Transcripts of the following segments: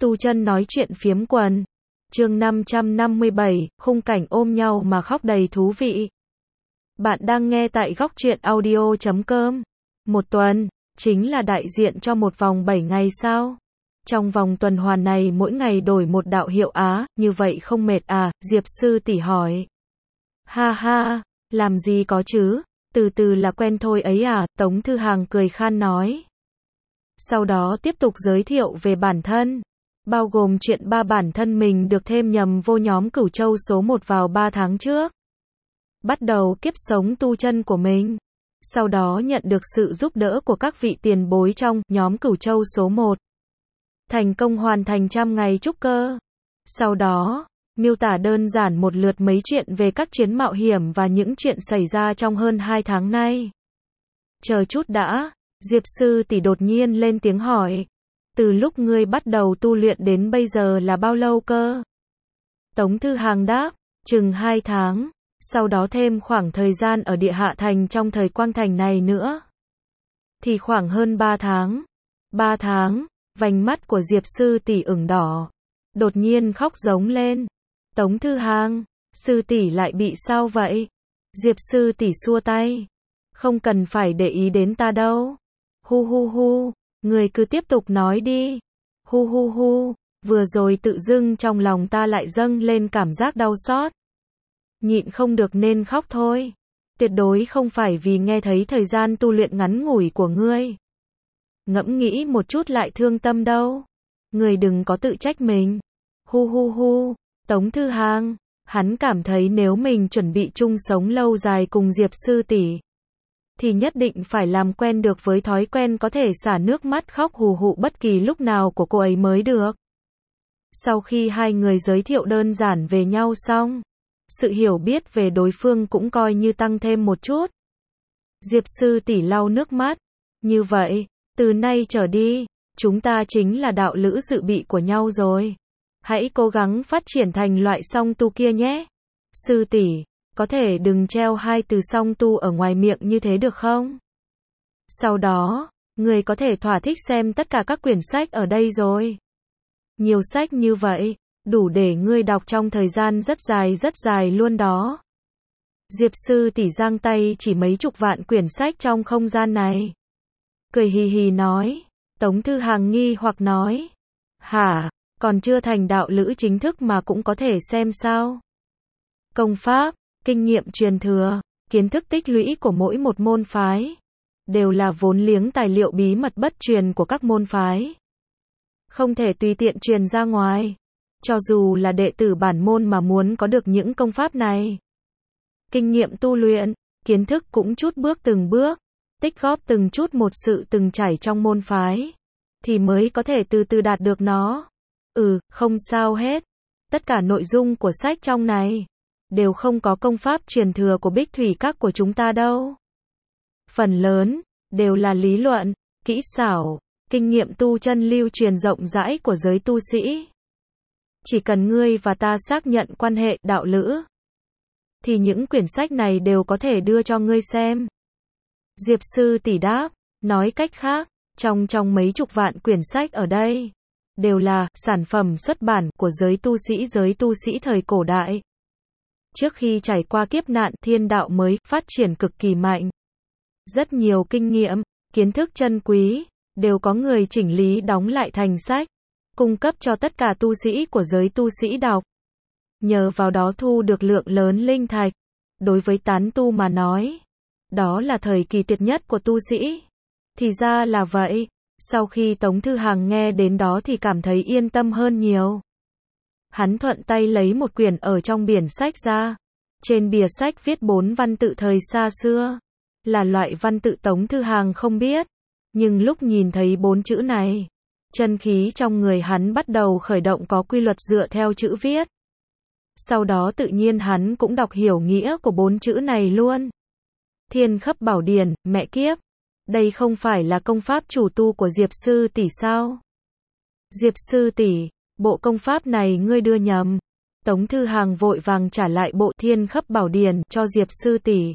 Tu chân nói chuyện phiếm quần. Chương 557, khung cảnh ôm nhau mà khóc đầy thú vị. Bạn đang nghe tại Góc Truyện Audio.com. Một tuần, chính là đại diện cho một vòng 7 ngày sao? Trong vòng tuần hoàn này mỗi ngày đổi một đạo hiệu á, như vậy không mệt à? Diệp sư tỷ hỏi. Ha ha, làm gì có chứ, từ từ là quen thôi ấy à, Tống Thư Hàng cười khan nói. Sau đó tiếp tục giới thiệu về bản thân, bao gồm chuyện bản thân mình được thêm nhầm vô nhóm Cửu Châu số 1 vào 3 tháng trước. Bắt đầu kiếp sống tu chân của mình. Sau đó nhận được sự giúp đỡ của các vị tiền bối trong nhóm Cửu Châu số 1. Thành công hoàn thành 100 ngày trúc cơ. Sau đó, miêu tả đơn giản một lượt mấy chuyện về các chuyến mạo hiểm và những chuyện xảy ra trong hơn 2 tháng nay. Chờ chút đã, Diệp sư tỷ đột nhiên lên tiếng hỏi. Từ lúc ngươi bắt đầu tu luyện đến bây giờ là bao lâu cơ? Tống Thư Hàng đáp, chừng 2 tháng, sau đó thêm khoảng thời gian ở địa hạ thành trong thời quang thành này nữa. Thì khoảng hơn 3 tháng. 3 tháng, vành mắt của Diệp sư tỷ ửng đỏ. Đột nhiên khóc giống lên. Tống Thư Hàng, sư tỷ lại bị sao vậy? Diệp sư tỷ xua tay. Không cần phải để ý đến ta đâu. Hu hu hu, người cứ tiếp tục nói đi. Hu hu hu, vừa rồi tự dưng trong lòng ta lại dâng lên cảm giác đau xót. Nhịn không được nên khóc thôi. Tuyệt đối không phải vì nghe thấy thời gian tu luyện ngắn ngủi của ngươi. Ngẫm nghĩ một chút lại thương tâm đâu. Người đừng có tự trách mình. Hu hu hu, Tống Thư Hàng, hắn cảm thấy nếu mình chuẩn bị chung sống lâu dài cùng Diệp sư tỷ, thì nhất định phải làm quen được với thói quen có thể xả nước mắt khóc hù hụ bất kỳ lúc nào của cô ấy mới được. Sau khi hai người giới thiệu đơn giản về nhau xong, sự hiểu biết về đối phương cũng coi như tăng thêm một chút. Diệp sư tỷ lau nước mắt. Như vậy, từ nay trở đi, chúng ta chính là đạo lữ dự bị của nhau rồi. Hãy cố gắng phát triển thành loại song tu kia nhé. Sư tỷ, có thể đừng treo hai từ song tu ở ngoài miệng như thế được không? Sau đó, người có thể thỏa thích xem tất cả các quyển sách ở đây rồi. Nhiều sách như vậy, đủ để ngươi đọc trong thời gian rất dài luôn đó. Diệp sư tỷ giang tay chỉ mấy chục vạn quyển sách trong không gian này. Cười hì hì nói. Tống Thư Hàng nghi hoặc nói. Hả, còn chưa thành đạo lữ chính thức mà cũng có thể xem sao? Công pháp, kinh nghiệm truyền thừa, kiến thức tích lũy của mỗi một môn phái, đều là vốn liếng tài liệu bí mật bất truyền của các môn phái. Không thể tùy tiện truyền ra ngoài. Cho dù là đệ tử bản môn mà muốn có được những công pháp này, kinh nghiệm tu luyện, kiến thức cũng chút bước từng bước, tích góp từng chút một sự từng trải trong môn phái, thì mới có thể từ từ đạt được nó. Không sao hết. Tất cả nội dung của sách trong này đều không có công pháp truyền thừa của Bích Thủy Các của chúng ta đâu. Phần lớn đều là lý luận, kỹ xảo, kinh nghiệm tu chân lưu truyền rộng rãi của giới tu sĩ. Chỉ cần ngươi và ta xác nhận quan hệ đạo lữ, thì những quyển sách này đều có thể đưa cho ngươi xem. Diệp sư tỷ đáp, nói cách khác, trong mấy chục vạn quyển sách ở đây, đều là sản phẩm xuất bản của giới tu sĩ thời cổ đại. Trước khi trải qua kiếp nạn, thiên đạo mới phát triển cực kỳ mạnh. Rất nhiều kinh nghiệm, kiến thức chân quý, đều có người chỉnh lý đóng lại thành sách, cung cấp cho tất cả tu sĩ của giới tu sĩ đọc. Nhờ vào đó thu được lượng lớn linh thạch. Đối với tán tu mà nói, đó là thời kỳ tuyệt nhất của tu sĩ. Thì ra là vậy. Sau khi Tống Thư Hàng nghe đến đó thì cảm thấy yên tâm hơn nhiều. Hắn thuận tay lấy một quyển ở trong biển sách ra. Trên bìa sách viết 4 văn tự thời xa xưa. Là loại văn tự Tống Thư Hàng không biết. Nhưng lúc nhìn thấy 4 chữ này, chân khí trong người hắn bắt đầu khởi động có quy luật dựa theo chữ viết. Sau đó tự nhiên hắn cũng đọc hiểu nghĩa của 4 chữ này luôn. Thiên Khấp Bảo Điển, mẹ kiếp. Đây không phải là công pháp chủ tu của Diệp sư tỷ sao? Diệp sư tỷ, bộ công pháp này ngươi đưa nhầm. Tống Thư Hàng vội vàng trả lại bộ Thiên Khấp Bảo Điển cho Diệp sư tỷ.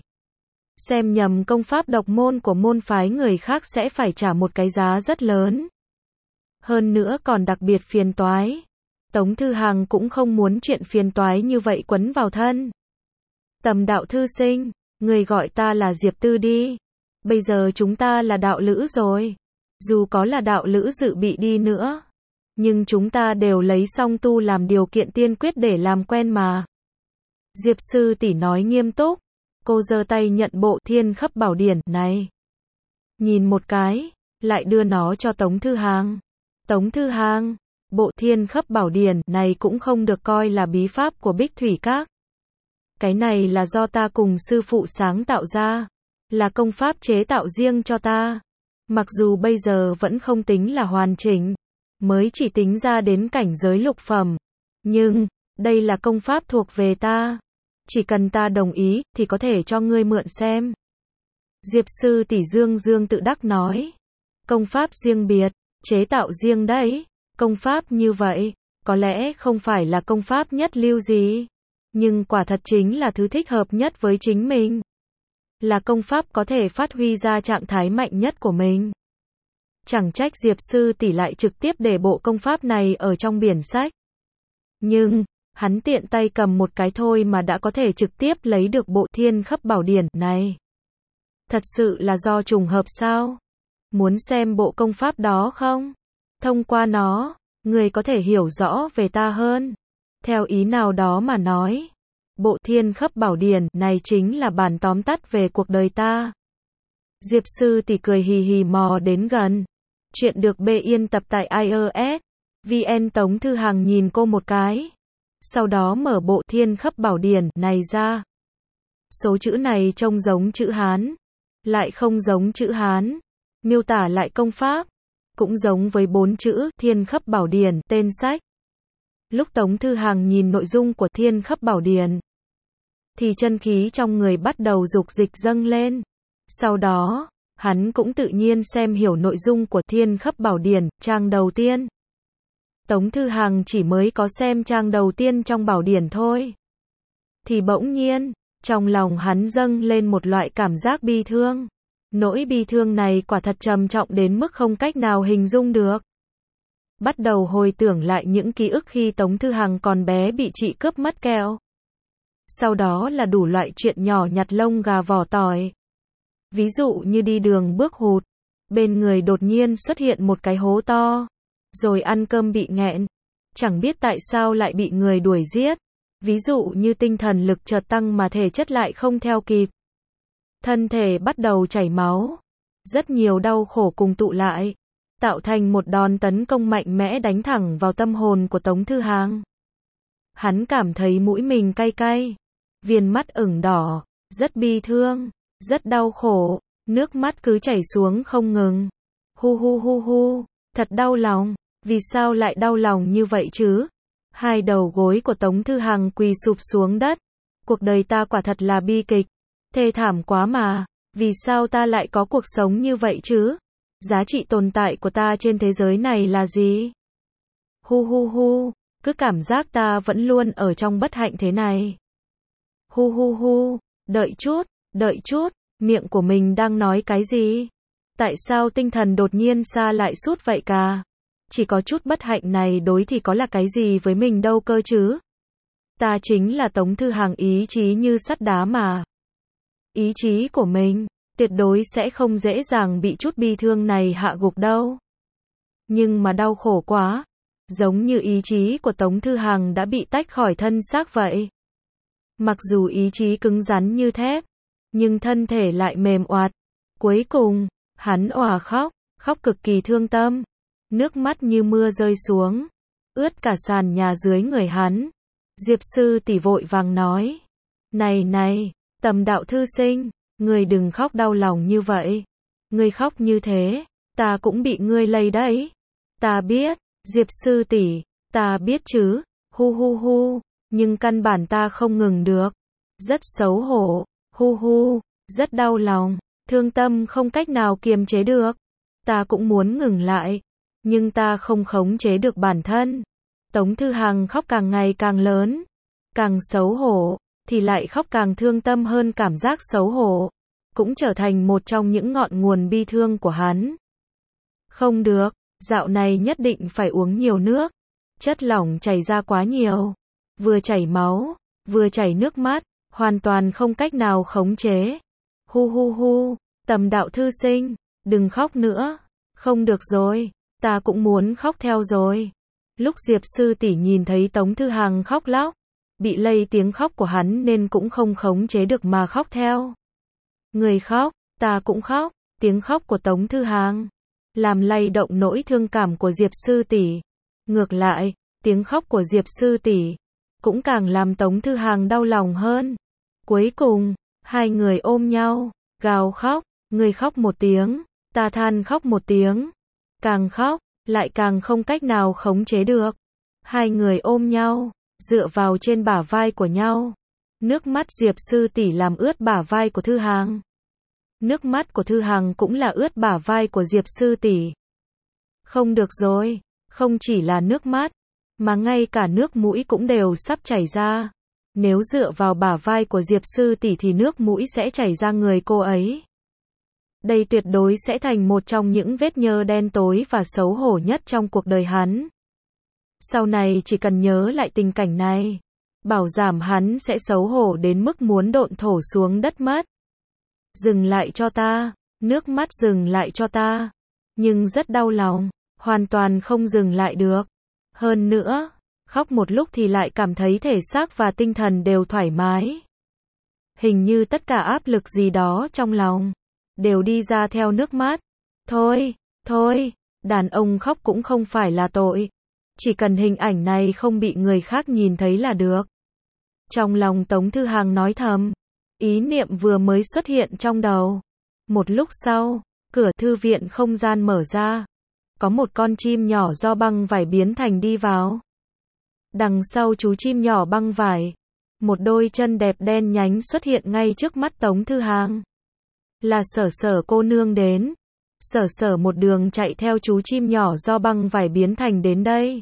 Xem nhầm công pháp độc môn của môn phái người khác sẽ phải trả một cái giá rất lớn. Hơn nữa còn đặc biệt phiền toái. Tống Thư Hằng cũng không muốn chuyện phiền toái như vậy quấn vào thân. Tầm đạo thư sinh, người gọi ta là Diệp Tư đi. Bây giờ chúng ta là đạo lữ rồi. Dù có là đạo lữ dự bị đi nữa, nhưng chúng ta đều lấy song tu làm điều kiện tiên quyết để làm quen mà. Diệp sư tỷ nói nghiêm túc. Cô giơ tay nhận bộ Thiên Khấp Bảo Điển này. Nhìn một cái, lại đưa nó cho Tống Thư Hằng. Tống Thư Hằng, bộ Thiên Khấp Bảo Điển này cũng không được coi là bí pháp của Bích Thủy Các. Cái này là do ta cùng sư phụ sáng tạo ra, là công pháp chế tạo riêng cho ta. Mặc dù bây giờ vẫn không tính là hoàn chỉnh, mới chỉ tính ra đến cảnh giới lục phẩm, nhưng đây là công pháp thuộc về ta. Chỉ cần ta đồng ý thì có thể cho ngươi mượn xem. Diệp sư tỷ dương dương tự đắc nói. Công pháp riêng biệt, chế tạo riêng đấy. Công pháp như vậy, có lẽ không phải là công pháp nhất lưu gì, nhưng quả thật chính là thứ thích hợp nhất với chính mình. Là công pháp có thể phát huy ra trạng thái mạnh nhất của mình. Chẳng trách Diệp sư tỷ lại trực tiếp để bộ công pháp này ở trong biển sách. Nhưng, hắn tiện tay cầm một cái thôi mà đã có thể trực tiếp lấy được bộ Thiên Khấp Bảo Điển này. Thật sự là do trùng hợp sao? Muốn xem bộ công pháp đó không? Thông qua nó, người có thể hiểu rõ về ta hơn. Theo ý nào đó mà nói, bộ Thiên Khấp Bảo Điển này chính là bản tóm tắt về cuộc đời ta. Diệp sư tỷ cười hì hì mò đến gần. Chuyện được biên tập tại iOS. VN. Tống Thư Hằng nhìn cô một cái. Sau đó mở bộ Thiên Khấp Bảo Điển này ra. Số chữ này trông giống chữ Hán, lại không giống chữ Hán. Miêu tả lại công pháp, cũng giống với 4 chữ Thiên Khấp Bảo Điển tên sách. Lúc Tống Thư Hằng nhìn nội dung của Thiên Khấp Bảo Điển, thì chân khí trong người bắt đầu dục dịch dâng lên. Sau đó, hắn cũng tự nhiên xem hiểu nội dung của Thiên Khấp Bảo Điển, trang đầu tiên. Tống Thư Hằng chỉ mới có xem trang đầu tiên trong Bảo Điển thôi. Thì bỗng nhiên, trong lòng hắn dâng lên một loại cảm giác bi thương. Nỗi bi thương này quả thật trầm trọng đến mức không cách nào hình dung được. Bắt đầu hồi tưởng lại những ký ức khi Tống Thư Hằng còn bé bị chị cướp mất kẹo. Sau đó là đủ loại chuyện nhỏ nhặt lông gà vỏ tỏi. Ví dụ như đi đường bước hụt, bên người đột nhiên xuất hiện một cái hố to. Rồi ăn cơm bị nghẹn, chẳng biết tại sao lại bị người đuổi giết. Ví dụ như tinh thần lực chợt tăng mà thể chất lại không theo kịp. Thân thể bắt đầu chảy máu. Rất nhiều đau khổ cùng tụ lại, tạo thành một đòn tấn công mạnh mẽ đánh thẳng vào tâm hồn của Tống Thư Hằng. Hắn cảm thấy mũi mình cay cay, viền mắt ửng đỏ, rất bi thương, rất đau khổ, nước mắt cứ chảy xuống không ngừng. Hu hu hu hu, thật đau lòng, vì sao lại đau lòng như vậy chứ? Hai đầu gối của Tống Thư Hằng quỳ sụp xuống đất. Cuộc đời ta quả thật là bi kịch, thê thảm quá mà, vì sao ta lại có cuộc sống như vậy chứ? Giá trị tồn tại của ta trên thế giới này là gì? Hu hu hu, cứ cảm giác ta vẫn luôn ở trong bất hạnh thế này. Hu hu hu, đợi chút, miệng của mình đang nói cái gì? Tại sao tinh thần đột nhiên xa lại sút vậy cả? Chỉ có chút bất hạnh này đối thì có là cái gì với mình đâu cơ chứ? Ta chính là Tống Thư Hằng, ý chí như sắt đá mà. Ý chí của mình, tuyệt đối sẽ không dễ dàng bị chút bi thương này hạ gục đâu. Nhưng mà đau khổ quá, giống như ý chí của Tống Thư Hằng đã bị tách khỏi thân xác vậy. Mặc dù ý chí cứng rắn như thép, nhưng thân thể lại mềm oạt. Cuối cùng, hắn òa khóc, khóc cực kỳ thương tâm. Nước mắt như mưa rơi xuống, ướt cả sàn nhà dưới người hắn. Diệp sư tỷ vội vàng nói. Này, Tầm đạo thư sinh, ngươi đừng khóc đau lòng như vậy. Ngươi khóc như thế, ta cũng bị ngươi lây đấy. Ta biết, Diệp sư tỷ, ta biết chứ, hu hu hu, nhưng căn bản ta không ngừng được. Rất xấu hổ, hu hu, rất đau lòng, thương tâm không cách nào kiềm chế được. Ta cũng muốn ngừng lại, nhưng ta không khống chế được bản thân. Tống Thư Hằng khóc càng ngày càng lớn, càng xấu hổ, thì lại khóc càng thương tâm hơn. Cảm giác xấu hổ cũng trở thành một trong những ngọn nguồn bi thương của hắn. Không được, Dạo này nhất định phải uống nhiều nước. Chất lỏng chảy ra quá nhiều. Vừa chảy máu, vừa chảy nước mắt, hoàn toàn không cách nào khống chế. Hu hu hu, Tầm Đạo thư sinh, đừng khóc nữa. Không được rồi, ta cũng muốn khóc theo rồi. Lúc Diệp sư tỷ nhìn thấy Tống Thư Hàng khóc lóc, bị lây tiếng khóc của hắn nên cũng không khống chế được mà khóc theo. Người khóc, ta cũng khóc, tiếng khóc của Tống Thư Hàng làm lay động nỗi thương cảm của Diệp sư tỷ. Ngược lại, tiếng khóc của Diệp sư tỷ cũng càng làm Tống Thư Hàng đau lòng hơn. Cuối cùng, hai người ôm nhau, gào khóc, người khóc một tiếng, ta than khóc một tiếng. Càng khóc, lại càng không cách nào khống chế được. Hai người ôm nhau, dựa vào trên bả vai của nhau. Nước mắt Diệp sư tỷ làm ướt bả vai của Thư Hàng. Nước mắt của Thư Hàng cũng là ướt bả vai của Diệp sư tỷ. Không được rồi, không chỉ là nước mắt, mà ngay cả nước mũi cũng đều sắp chảy ra. Nếu dựa vào bả vai của Diệp sư tỷ thì nước mũi sẽ chảy ra người cô ấy. Đây tuyệt đối sẽ thành một trong những vết nhơ đen tối và xấu hổ nhất trong cuộc đời hắn. Sau này chỉ cần nhớ lại tình cảnh này, bảo đảm hắn sẽ xấu hổ đến mức muốn độn thổ xuống đất mất. Dừng lại cho ta, nước mắt dừng lại cho ta. Nhưng rất đau lòng, hoàn toàn không dừng lại được. Hơn nữa, khóc một lúc thì lại cảm thấy thể xác và tinh thần đều thoải mái. Hình như tất cả áp lực gì đó trong lòng đều đi ra theo nước mắt. Thôi, thôi, đàn ông khóc cũng không phải là tội. Chỉ cần hình ảnh này không bị người khác nhìn thấy là được. Trong lòng Tống Thư Hàng nói thầm, ý niệm vừa mới xuất hiện trong đầu. Một lúc sau, cửa thư viện không gian mở ra. Có một con chim nhỏ do băng vải biến thành đi vào. Đằng sau chú chim nhỏ băng vải, một đôi chân đẹp đen nhánh xuất hiện ngay trước mắt Tống Thư Hàng. Là Sở Sở cô nương đến. Sở Sở một đường chạy theo chú chim nhỏ do băng vải biến thành đến đây.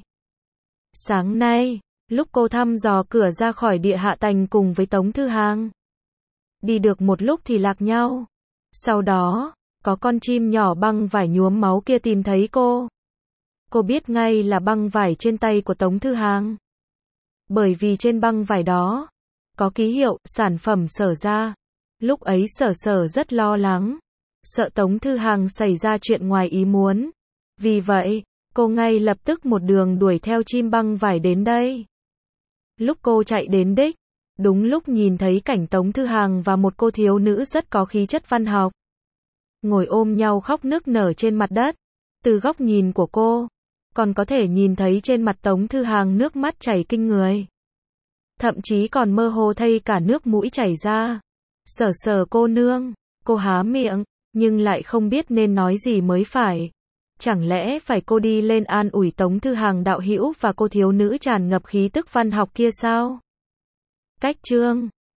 Sáng nay, lúc cô thăm dò cửa ra khỏi địa hạ tành cùng với Tống Thư Hàng, đi được một lúc thì lạc nhau. Sau đó, có con chim nhỏ băng vải nhuốm máu kia tìm thấy cô. Cô biết ngay là băng vải trên tay của Tống Thư Hàng. Bởi vì trên băng vải đó, có ký hiệu, sản phẩm Sở ra. Lúc ấy Sở Sở rất lo lắng, sợ Tống Thư Hàng xảy ra chuyện ngoài ý muốn. Vì vậy, cô ngay lập tức một đường đuổi theo chim băng vải đến đây. Lúc cô chạy đến đích, đúng lúc nhìn thấy cảnh Tống Thư Hàng và một cô thiếu nữ rất có khí chất văn học ngồi ôm nhau khóc nức nở trên mặt đất. Từ góc nhìn của cô, còn có thể nhìn thấy trên mặt Tống Thư Hàng nước mắt chảy kinh người. Thậm chí còn mơ hồ thấy cả nước mũi chảy ra. Sở Sở cô nương, cô há miệng, nhưng lại không biết nên nói gì mới phải. Chẳng lẽ phải cô đi lên an ủi Tống Thư Hàng đạo hữu và cô thiếu nữ tràn ngập khí tức văn học kia sao? Cách chương